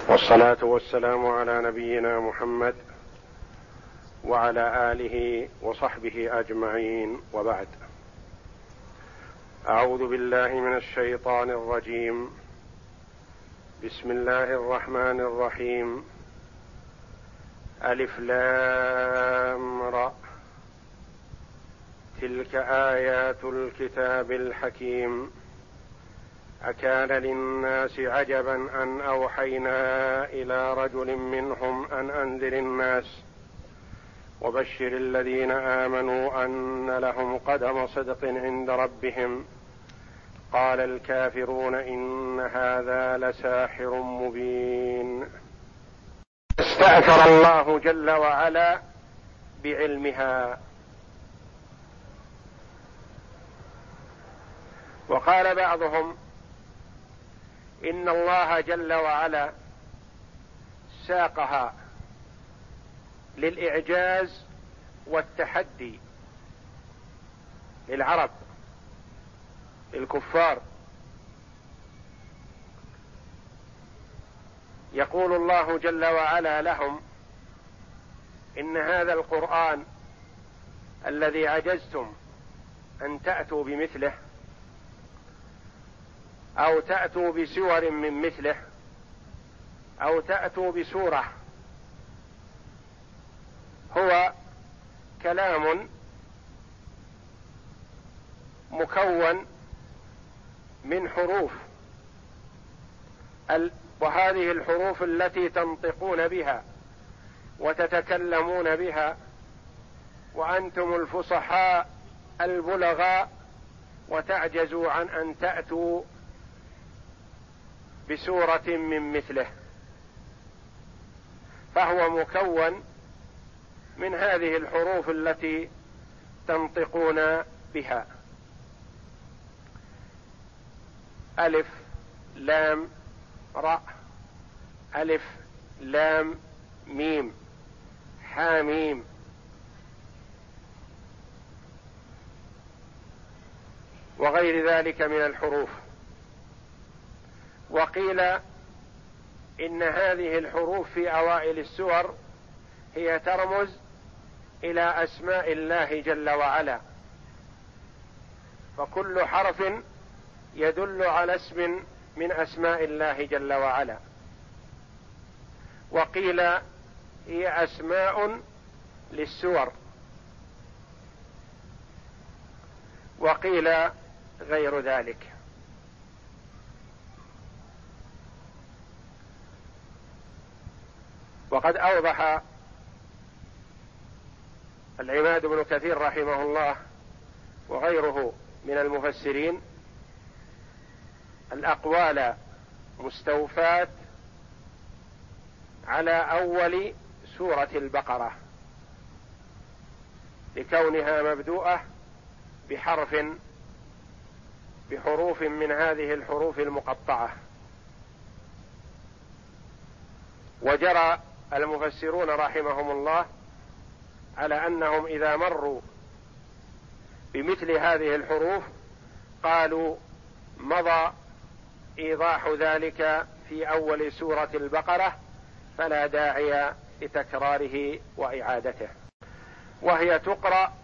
والصلاة والسلام على نبينا محمد وعلى آله وصحبه أجمعين، وبعد. أعوذ بالله من الشيطان الرجيم. بسم الله الرحمن الرحيم. ألف لام را، تلك آيات الكتاب الحكيم. أكان للناس عجبا أن أوحينا إلى رجل منهم أن أنذر الناس وبشر الذين آمنوا أن لهم قدم صدق عند ربهم. قال الكافرون إن هذا لساحر مبين. استأثر الله جل وعلا بعلمها، وقال بعضهم إن الله جل وعلا ساقها للإعجاز والتحدي للعرب الكفار. يقول الله جل وعلا لهم إن هذا القرآن الذي عجزتم أن تأتوا بمثله أو تأتوا بسور من مثله أو تأتوا بسورة، هو كلام مكون من حروف، وهذه الحروف التي تنطقون بها وتتكلمون بها، وأنتم الفصحاء البلغاء، وتعجزوا عن أن تأتوا بسورة من مثله. فهو مكون من هذه الحروف التي تنطقون بها: ألف لام را، ألف لام ميم حاميم. وغير ذلك من الحروف. وقيل إن هذه الحروف في أوائل السور هي ترمز إلى أسماء الله جل وعلا، فكل حرف يدل على اسم من أسماء الله جل وعلا. وقيل هي أسماء للسور، وقيل غير ذلك. وقد أوضح العماد بن كثير رحمه الله وغيره من المفسرين الأقوال مستوفاة على أول سورة البقرة، لكونها مبدوءة بحروف من هذه الحروف المقطعة. وجرى المفسرون رحمهم الله على أنهم إذا مروا بمثل هذه الحروف قالوا مضى إيضاح ذلك في أول سورة البقرة، فلا داعي لتكراره وإعادته. وهي تقرأ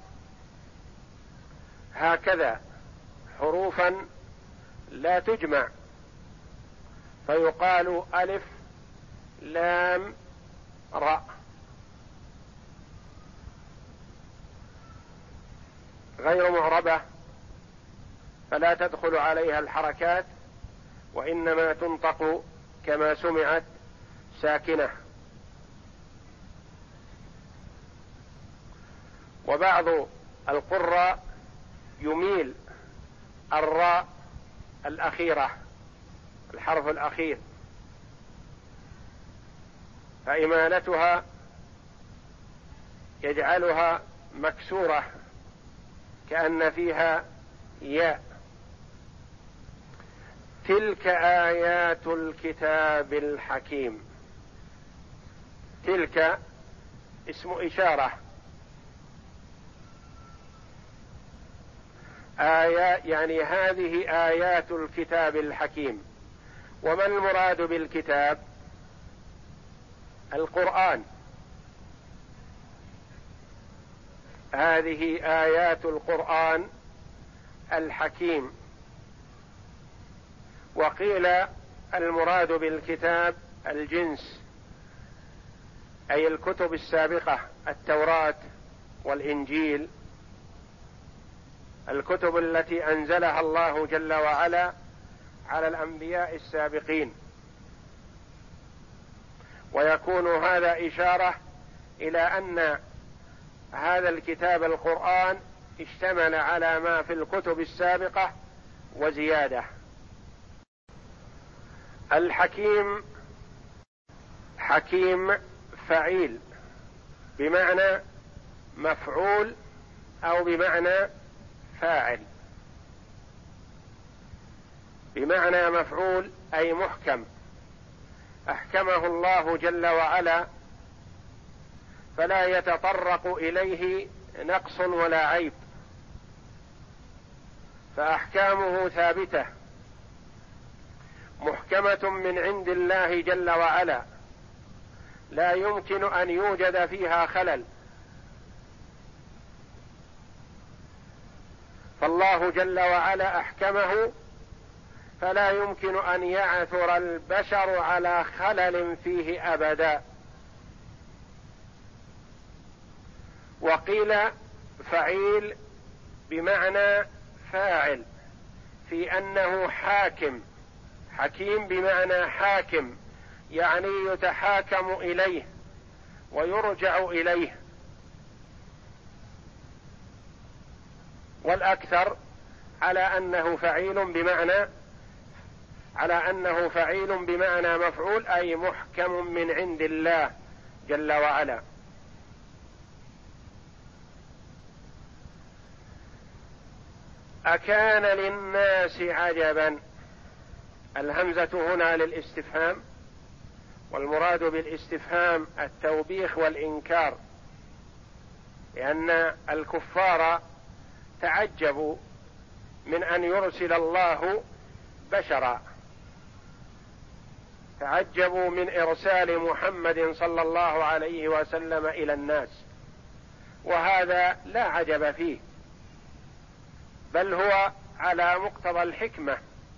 هكذا حروفا لا تجمع، فيقال ألف لام را، غير معربة، فلا تدخل عليها الحركات، وإنما تنطق كما سمعت ساكنة. وبعض القراء يميل الراء الأخيرة، الحرف الأخير، فإمالتها يجعلها مكسورة كأن فيها ياء. تلك آيات الكتاب الحكيم. تلك اسم إشارة، آيات يعني هذه آيات الكتاب الحكيم. وما المراد بالكتاب؟ القرآن. هذه آيات القرآن الحكيم. وقيل المراد بالكتاب الجنس، أي الكتب السابقة، التوراة والإنجيل، الكتب التي أنزلها الله جل وعلا على الأنبياء السابقين. ويكون هذا إشارة إلى أن هذا الكتاب القرآن اشتمل على ما في الكتب السابقة وزيادة. الحكيم حكيم فعيل، بمعنى مفعول أو بمعنى فاعل. بمعنى مفعول أي محكم، أحكمه الله جل وعلا فلا يتطرق إليه نقص ولا عيب، فأحكامه ثابتة محكمة من عند الله جل وعلا، لا يمكن أن يوجد فيها خلل. فالله جل وعلا أحكمه فلا يمكن أن يعثر البشر على خلل فيه أبدا. وقيل فعيل بمعنى فاعل، في أنه حاكم. حكيم بمعنى حاكم، يعني يتحاكم إليه ويرجع إليه. والأكثر على أنه فعيل بمعنى مفعول، أي محكم من عند الله جل وعلا. أكان للناس عجبا، الهمزة هنا للاستفهام، والمراد بالاستفهام التوبيخ والإنكار، لأن الكفار تعجبوا من أن يرسل الله بشرا، تعجبوا من إرسال محمد صلى الله عليه وسلم إلى الناس، وهذا لا عجب فيه، بل هو على مقتضى الحكمة.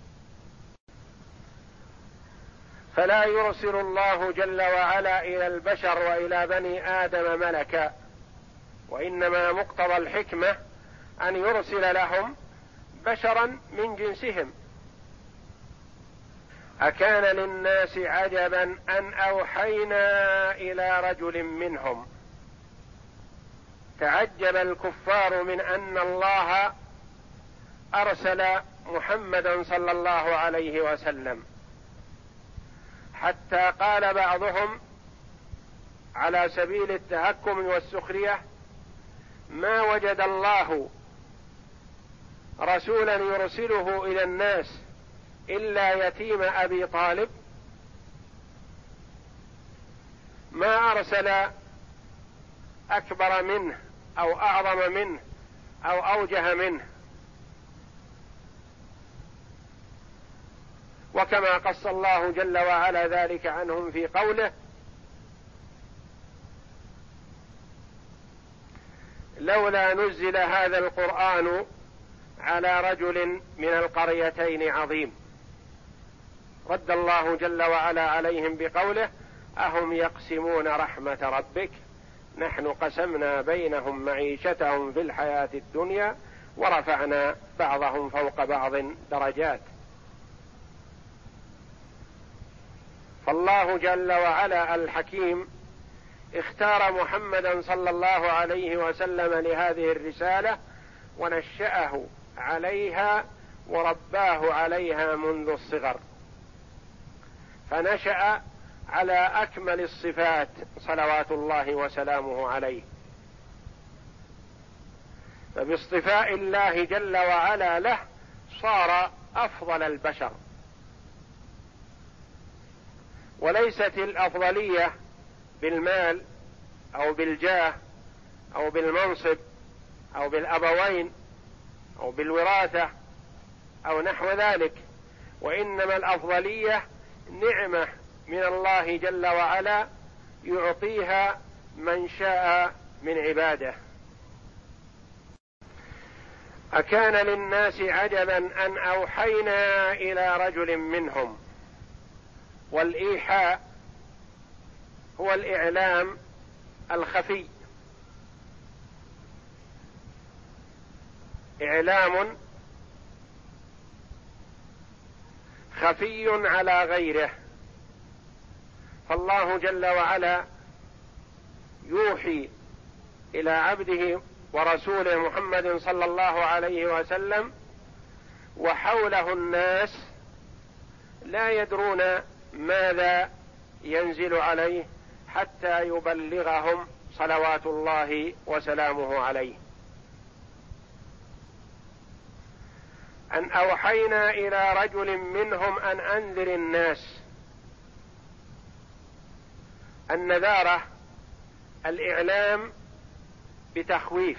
فلا يرسل الله جل وعلا إلى البشر وإلى بني آدم ملكا، وإنما مقتضى الحكمة أن يرسل لهم بشرا من جنسهم. أكان للناس عجبا أن أوحينا إلى رجل منهم. تعجب الكفار من أن الله أرسل محمدا صلى الله عليه وسلم، حتى قال بعضهم على سبيل التهكم والسخرية: ما وجد الله رسولا يرسله إلى الناس إلا يتيم أبي طالب، ما أرسل أكبر منه أو أعظم منه أو أوجه منه. وكما قص الله جل وعلا ذلك عنهم في قوله: لولا نزل هذا القرآن على رجل من القريتين عظيم. رد الله جل وعلا عليهم بقوله: أهم يقسمون رحمة ربك نحن قسمنا بينهم معيشتهم في الحياة الدنيا ورفعنا بعضهم فوق بعض درجات. فالله جل وعلا الحكيم اختار محمدا صلى الله عليه وسلم لهذه الرسالة، ونشأه عليها ورباه عليها منذ الصغر، فنشأ على أكمل الصفات صلوات الله وسلامه عليه. فباصطفاء الله جل وعلا له صار أفضل البشر. وليست الأفضلية بالمال أو بالجاه أو بالمنصب أو بالأبوين أو بالوراثة أو نحو ذلك، وإنما الأفضلية نعمة من الله جل وعلا يعطيها من شاء من عباده. أكان للناس عجبا أن أوحينا إلى رجل منهم. والإيحاء هو الإعلام الخفي، إعلام خفي على غيره. فالله جل وعلا يوحي إلى عبده ورسوله محمد صلى الله عليه وسلم، وحوله الناس لا يدرون ماذا ينزل عليه حتى يبلغهم صلوات الله وسلامه عليه. أن أوحينا إلى رجل منهم أن أنذر الناس. النذارة الإعلام بتخويف.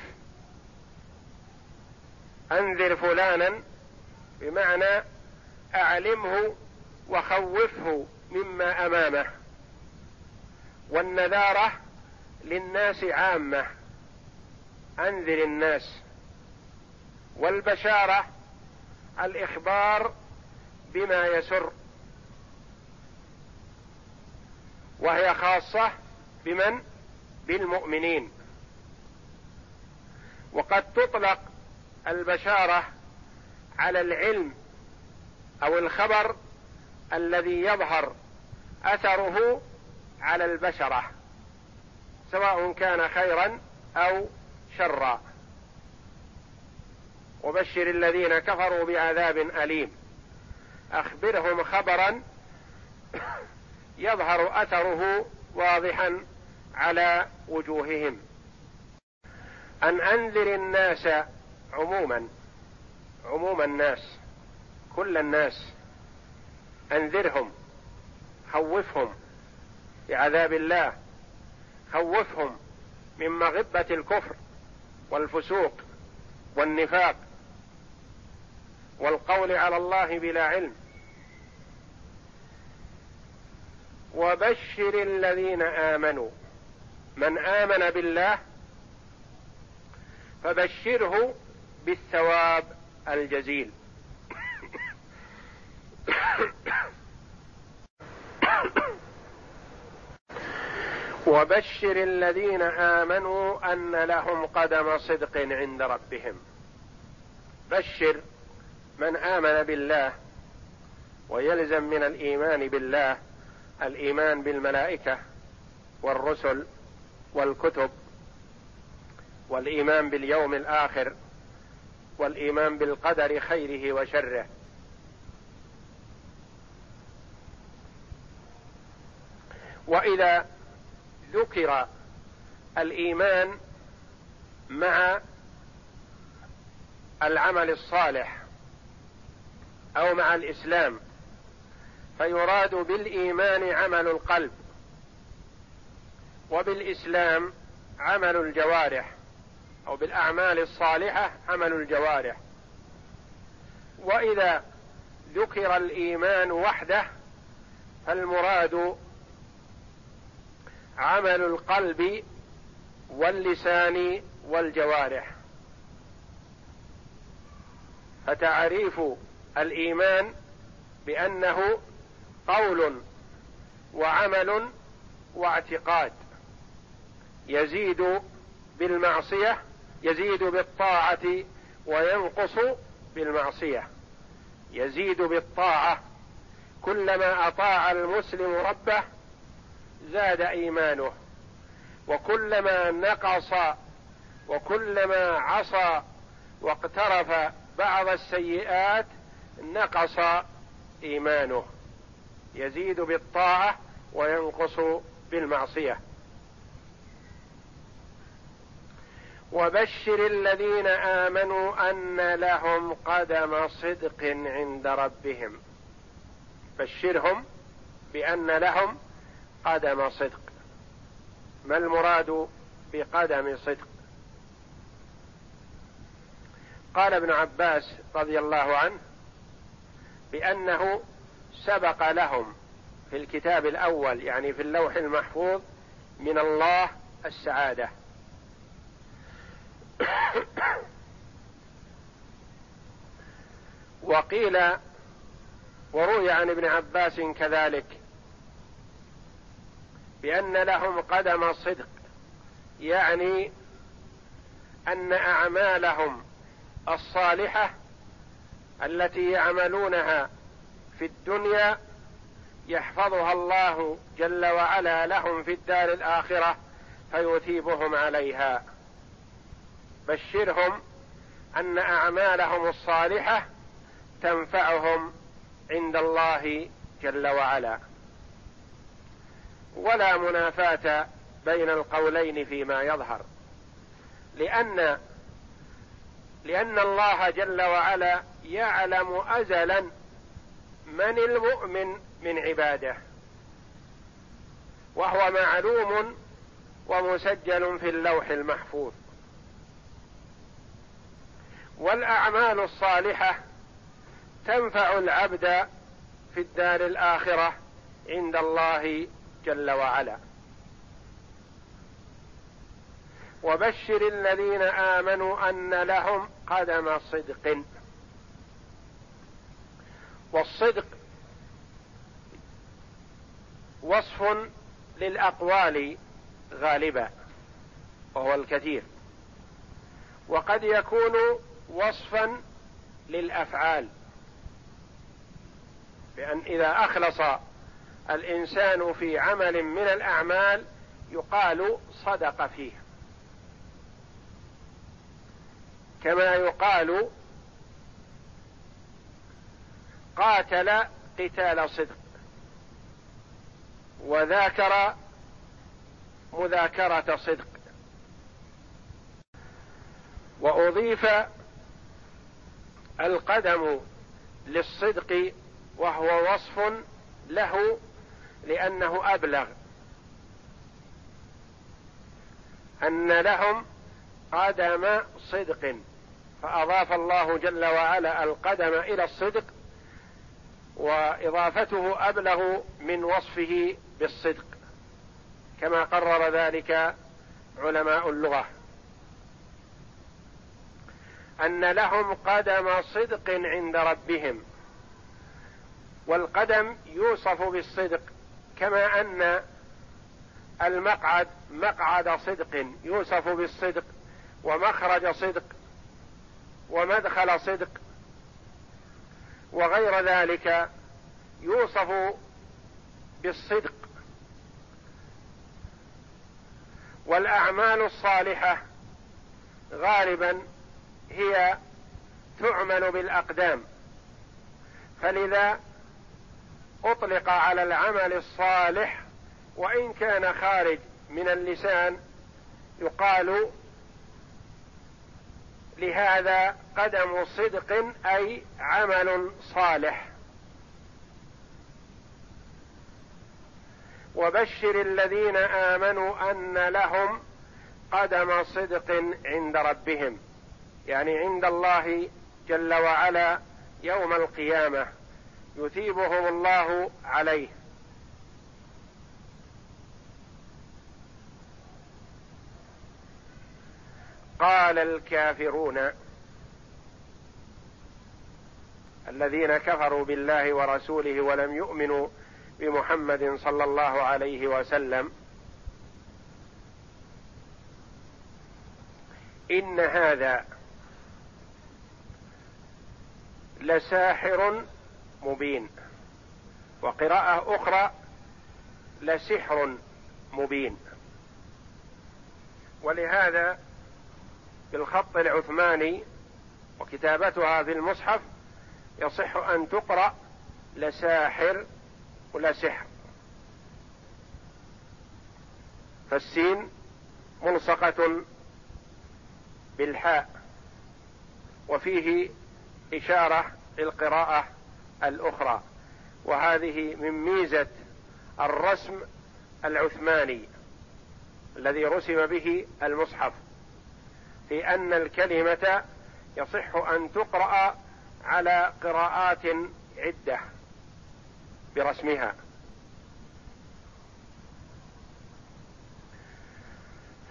أنذر فلانا بمعنى أعلمه وخوفه مما أمامه. والنذارة للناس عامة، أنذر الناس. والبشارة الإخبار بما يسر، وهي خاصة بمن؟ بالمؤمنين. وقد تطلق البشارة على العلم أو الخبر الذي يظهر أثره على البشرة، سواء كان خيرا أو شرا. وبشر الذين كفروا بعذاب أليم. أخبرهم خبرا يظهر أثره واضحا على وجوههم. أن أنذر الناس عموم الناس، كل الناس، أنذرهم، خوفهم بعذاب الله، خوفهم من مغبة الكفر والفسوق والنفاق والقول على الله بلا علم. وبشر الذين آمنوا. من آمن بالله فبشره بالثواب الجزيل. وبشر الذين آمنوا أن لهم قدم صدق عند ربهم. بشر من آمن بالله، ويلزم من الإيمان بالله الإيمان بالملائكة والرسل والكتب، والإيمان باليوم الآخر، والإيمان بالقدر خيره وشره. وإذا ذكر الإيمان مع العمل الصالح أو مع الإسلام، فيراد بالإيمان عمل القلب، وبالإسلام عمل الجوارح، أو بالأعمال الصالحة عمل الجوارح. وإذا ذكر الإيمان وحده فالمراد عمل القلب واللسان والجوارح. فتعريف الإيمان بأنه قول وعمل واعتقاد، يزيد بالمعصية، يزيد بالطاعة وينقص بالمعصية. يزيد بالطاعة، كلما أطاع المسلم ربه زاد إيمانه، وكلما نقص وكلما عصى واقترف بعض السيئات نقص إيمانه. يزيد بالطاعة وينقص بالمعصية. وبشر الذين آمنوا أن لهم قدم صدق عند ربهم. بشرهم بأن لهم قدم صدق. ما المراد بقدم صدق؟ قال ابن عباس رضي الله عنه بأنه سبق لهم في الكتاب الأول، يعني في اللوح المحفوظ، من الله السعادة. وقيل وروي عن ابن عباس كذلك بأن لهم قدم صدق، يعني أن أعمالهم الصالحة التي يعملونها في الدنيا يحفظها الله جل وعلا لهم في الدار الآخرة فيثيبهم عليها. بشرهم أن أعمالهم الصالحة تنفعهم عند الله جل وعلا. ولا منافاة بين القولين فيما يظهر، لأن الله جل وعلا يعلم أزلا من المؤمن من عباده، وهو معلوم ومسجل في اللوح المحفوظ. والأعمال الصالحة تنفع العبد في الدار الآخرة عند الله جل وعلا. وبشر الذين آمنوا أن لهم قدم صدق. والصدق وصف للأقوال غالبا وهو الكثير، وقد يكون وصفا للأفعال، بأن إذا أخلص الإنسان في عمل من الأعمال يقال صدق فيه، كما يقال قاتل قتال صدق، وذاكر مذاكرة صدق. وأضيف القدم للصدق وهو وصف له لأنه أبلغ، أن لهم قدم صدق، فأضاف الله جل وعلا القدم إلى الصدق، وإضافته أبلغ من وصفه بالصدق، كما قرر ذلك علماء اللغة، أن لهم قدم صدق عند ربهم. والقدم يوصف بالصدق، كما أن المقعد مقعد صدق يوصف بالصدق، ومخرج صدق، ومدخل صدق، وغير ذلك يوصف بالصدق. والأعمال الصالحة غالبا هي تعمل بالأقدام، فلذا أطلق على العمل الصالح وإن كان خارج من اللسان يقال لهذا قدم صدق، أي عمل صالح. وبشر الذين آمنوا أن لهم قدم صدق عند ربهم، يعني عند الله جل وعلا يوم القيامة يثيبهم الله عليه. قال الكافرون الذين كفروا بالله ورسوله ولم يؤمنوا بمحمد صلى الله عليه وسلم: إن هذا لساحر مبين. وقراءة أخرى: لسحر مبين. ولهذا بالخط العثماني وكتابتها في المصحف يصح أن تقرأ لساحر ولسحر، فالسين ملصقة بالحاء، وفيه إشارة للقراءة الأخرى. وهذه من ميزة الرسم العثماني الذي رسم به المصحف، في أن الكلمة يصح أن تقرأ على قراءات عدة برسمها.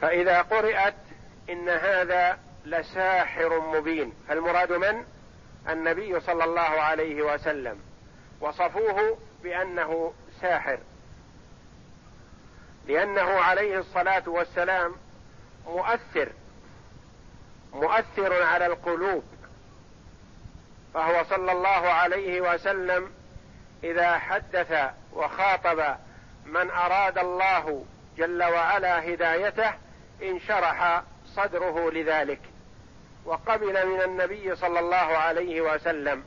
فإذا قرأت إن هذا لساحر مبين، فالمراد من؟ النبي صلى الله عليه وسلم، وصفوه بأنه ساحر، لأنه عليه الصلاة والسلام مؤثر على القلوب، فهو صلى الله عليه وسلم إذا حدث وخاطب من أراد الله جل وعلا هدايته انشرح صدره لذلك، وقبل من النبي صلى الله عليه وسلم،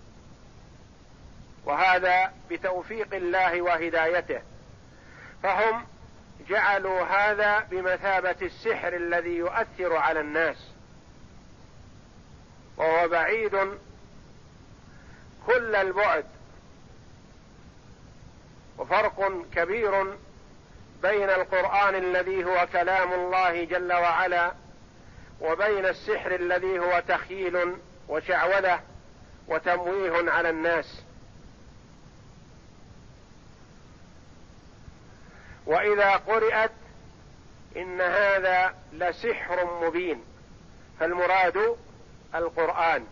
وهذا بتوفيق الله وهدايته. فهم جعلوا هذا بمثابة السحر الذي يؤثر على الناس، وهو بعيد كل البعد، وفرق كبير بين القرآن الذي هو كلام الله جل وعلا وبين السحر الذي هو تخييل وشعوذة وتمويه على الناس. وإذا قرأت إن هذا لسحر مبين، فالمراد القرآن،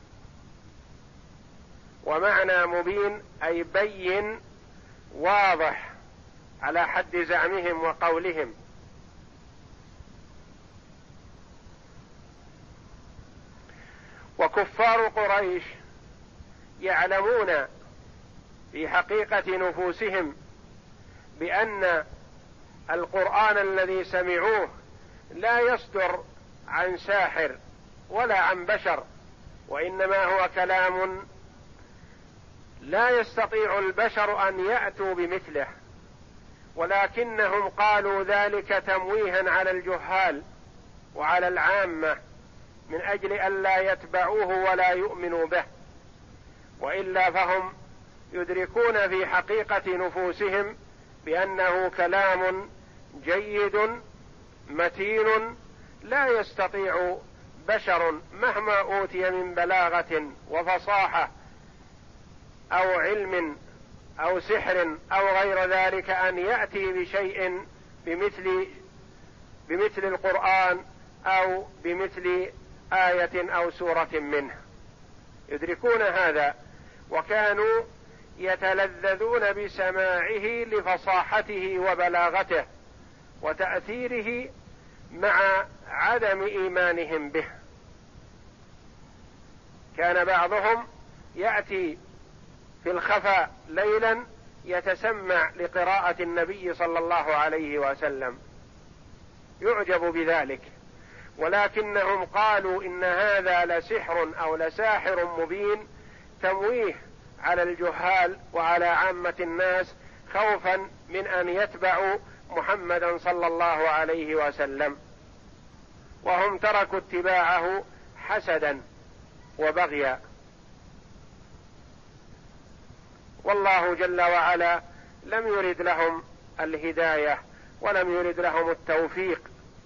ومعنى مبين أي بين واضح على حد زعمهم وقولهم. وكفار قريش يعلمون في حقيقة نفوسهم بأن القرآن الذي سمعوه لا يصدر عن ساحر ولا عن بشر، وإنما هو كلام لا يستطيع البشر أن يأتوا بمثله، ولكنهم قالوا ذلك تمويها على الجهال وعلى العامة من أجل أن لا يتبعوه ولا يؤمنوا به، وإلا فهم يدركون في حقيقة نفوسهم بأنه كلام جيد متين لا يستطيع بشر مهما أوتي من بلاغة وفصاحة أو علم أو سحر أو غير ذلك أن يأتي بشيء بمثل القرآن أو بمثل آية أو سورة منه. يدركون هذا، وكانوا يتلذذون بسماعه لفصاحته وبلاغته وتأثيره مع عدم إيمانهم به. كان بعضهم يأتي في الخفاء ليلا يتسمع لقراءة النبي صلى الله عليه وسلم، يعجب بذلك، ولكنهم قالوا إن هذا لسحر أو لساحر مبين، تمويه على الجهال وعلى عامة الناس خوفا من أن يتبعوا محمدا صلى الله عليه وسلم، وهم تركوا اتباعه حسدا وبغيا. والله جل وعلا لم يرد لهم الهداية ولم يرد لهم التوفيق،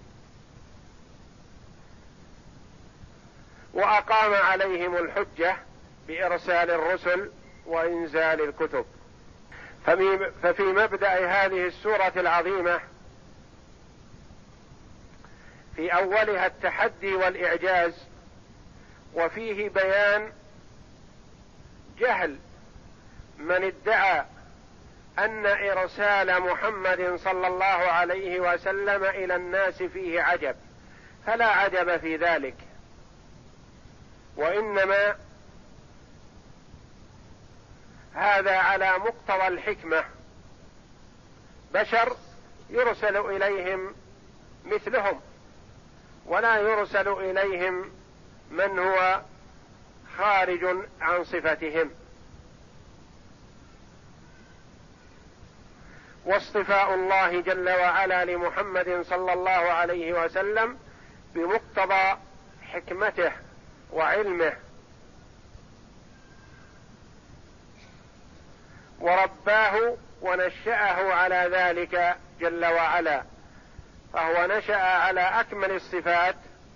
وأقام عليهم الحجة بإرسال الرسل وإنزال الكتب. ففي مبدأ هذه السورة العظيمة في أولها التحدي والإعجاز، وفيه بيان جهل من ادعى أن إرسال محمد صلى الله عليه وسلم إلى الناس فيه عجب، فلا عجب في ذلك، وإنما هذا على مقتضى الحكمة. بشر يرسل إليهم مثلهم، ولا يرسل إليهم من هو خارج عن صفتهم. واصطفاء الله جل وعلا لمحمد صلى الله عليه وسلم بمقتضى حكمته وعلمه، ورباه ونشأه على ذلك جل وعلا، فهو نشأ على أكمل الصفات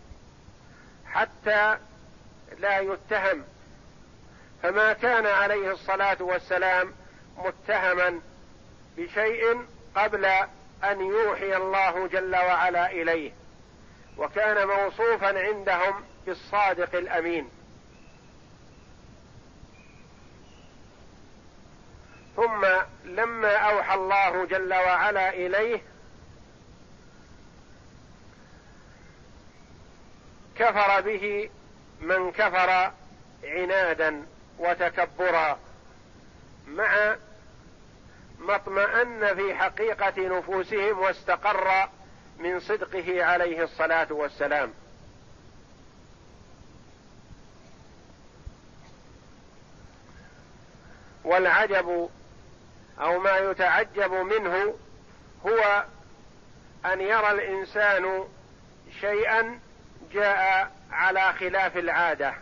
حتى لا يتهم، فما كان عليه الصلاة والسلام متهما بشيء قبل أن يوحي الله جل وعلا إليه، وكان موصوفا عندهم بالصادق الأمين. ثم لما أوحى الله جل وعلا إليه كفر به من كفر عنادا وتكبرا، مع ما اطمأن في حقيقة نفوسهم واستقر من صدقه عليه الصلاة والسلام. والعجب أو ما يتعجب منه هو أن يرى الإنسان شيئا جاء على خلاف العادة.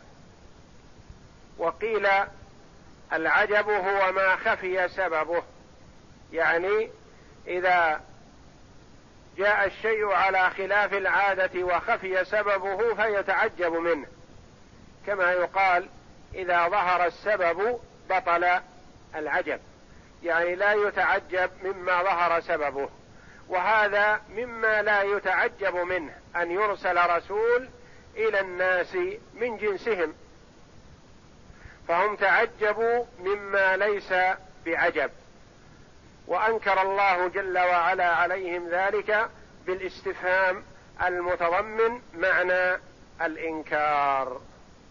وقيل العجب هو ما خفي سببه، يعني إذا جاء الشيء على خلاف العادة وخفي سببه فيتعجب منه، كما يقال إذا ظهر السبب بطل العجب، يعني لا يتعجب مما ظهر سببه. وهذا مما لا يتعجب منه أن يرسل رسول إلى الناس من جنسهم، فهم تعجبوا مما ليس بعجب، وأنكر الله جل وعلا عليهم ذلك بالاستفهام المتضمن معنى الإنكار.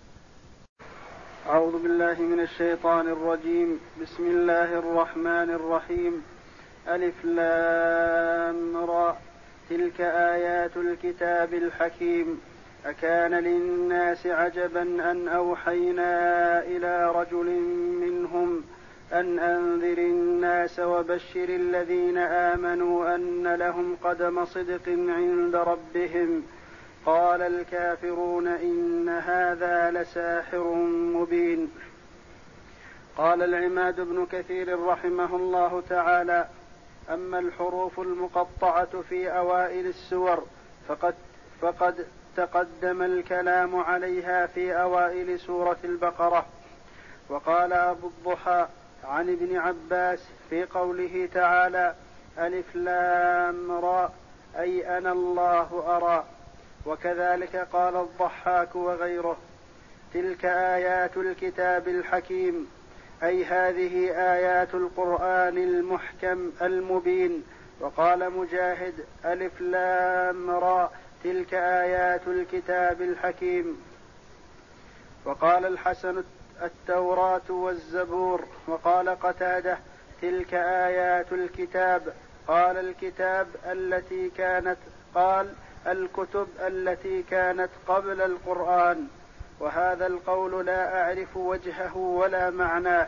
أعوذ بالله من الشيطان الرجيم. بسم الله الرحمن الرحيم. ألف لام را تلك آيات الكتاب الحكيم. أكان للناس عجبا أن أوحينا إلى رجل منهم أن أنذر الناس وبشر الذين آمنوا أن لهم قدم صدق عند ربهم. قال الكافرون إن هذا لساحر مبين. قال العماد بن كثير رحمه الله تعالى: أما الحروف المقطعة في أوائل السور فقد تقدم الكلام عليها في أوائل سورة البقرة. وقال أبو الضحى عن ابن عباس في قوله تعالى: ألف لام را أي أنا الله أرى. وكذلك قال الضحاك وغيره: تلك آيات الكتاب الحكيم أي هذه آيات القرآن المحكم المبين. وقال مجاهد: ألف لام را تلك آيات الكتاب الحكيم. وقال الحسن: التوراة والزبور. وقال قتادة: تلك آيات الكتاب. قال الكتاب التي كانت قال الكتب التي كانت قبل القرآن. وهذا القول لا أعرف وجهه ولا معناه.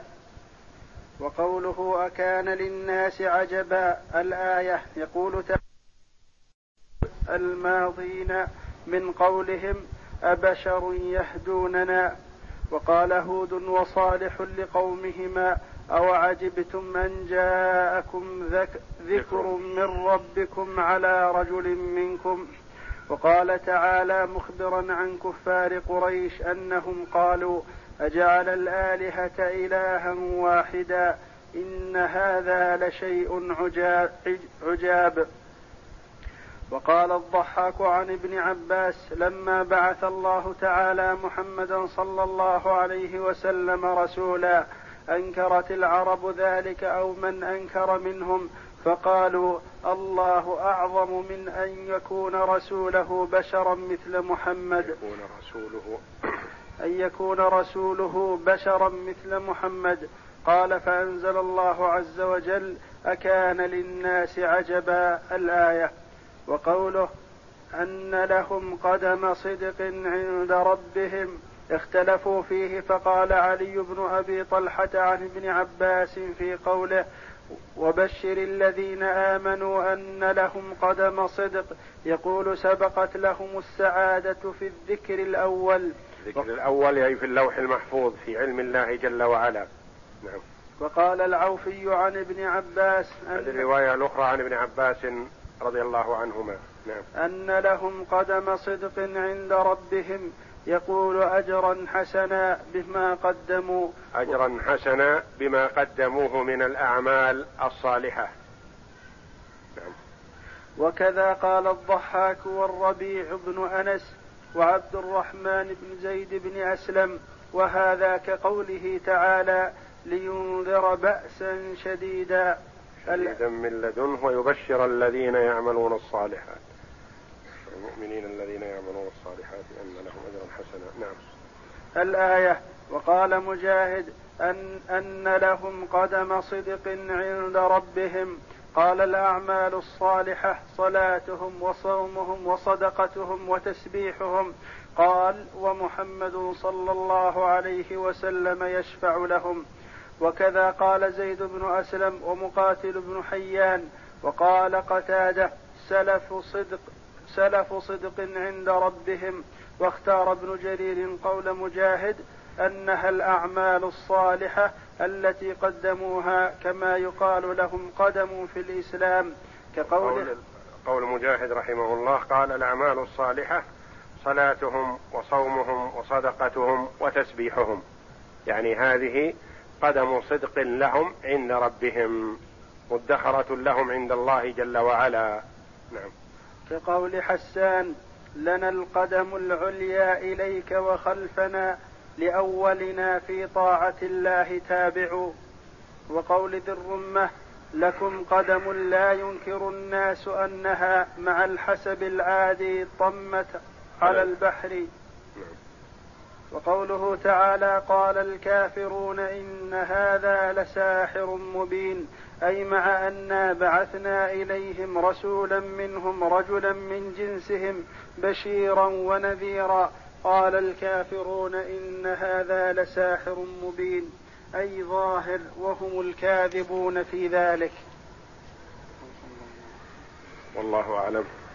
وقوله أكان للناس عجبا الآية يقول الماضين من قولهم أبشر يهدوننا. وقال هود وصالح لقومهما: أو عجبتم أن جاءكم ذكر من ربكم على رجل منكم. وقال تعالى مخبرا عن كفار قريش أنهم قالوا: أجعل الآلهة إلها واحدا إن هذا لشيء عجاب. وقال الضحاك عن ابن عباس: لما بعث الله تعالى محمدا صلى الله عليه وسلم رسولا أنكرت العرب ذلك أو من أنكر منهم، فقالوا: الله أعظم من أن يكون رسوله بشرا مثل محمد، أن يكون رسوله بشرا مثل محمد. قال: فأنزل الله عز وجل: أكان للناس عجبا الآية. وقوله أن لهم قدم صدق عند ربهم اختلفوا فيه. فقال علي بن أبي طلحة عن ابن عباس في قوله: وبشر الذين آمنوا أن لهم قدم صدق، يقول: سبقت لهم السعادة في الذكر الأول. الذكر الأول يعني في اللوح المحفوظ في علم الله جل وعلا. نعم. وقال العوفي عن ابن عباس هذه الرواية الأخرى عن ابن عباس رضي الله عنهما. نعم. أن لهم قدم صدق عند ربهم، يقول: أجرا حسنا بما قدموا، أجرا حسنا بما قدموه من الأعمال الصالحة. نعم. وكذا قال الضحاك والربيع بن أنس وعبد الرحمن بن زيد بن أسلم. وهذا كقوله تعالى لينذر بأسا شديدا من لدنه ويبشر الذين يعملون الصالحات، المؤمنين الذين يعملون الصالحات أن لهم أجرا حسنا. نعم. الآية. وقال مجاهد أن لهم قدم صدق عند ربهم. قال الأعمال الصالحة صلاتهم وصومهم وصدقتهم وتسبيحهم. قال ومحمد صلى الله عليه وسلم يشفع لهم. وكذا قال زيد بن أسلم ومقاتل بن حيان. وقال قتادة سلف صدق عند ربهم. واختار ابن جرير قول مجاهد أنها الأعمال الصالحة التي قدموها، كما يقال لهم قدموا في الإسلام، قول مجاهد رحمه الله قال الأعمال الصالحة صلاتهم وصومهم وصدقتهم وتسبيحهم، يعني هذه قدم صدق لهم عند ربهم، مدخرة لهم عند الله جل وعلا. نعم. كقول حسان لنا القدم العليا إليك وخلفنا لأولنا في طاعة الله تابعوا. وقول ذي الرمة لكم قدم لا ينكر الناس أنها مع الحسب العادي طمت على البحر. وقوله تعالى قال الكافرون إن هذا لساحر مبين، أي مع أننا بعثنا إليهم رسولا منهم رجلا من جنسهم بشيرا ونذيرا. قال الكافرون إن هذا لساحر مبين، أي ظاهر، وهم الكاذبون في ذلك. والله أعلم.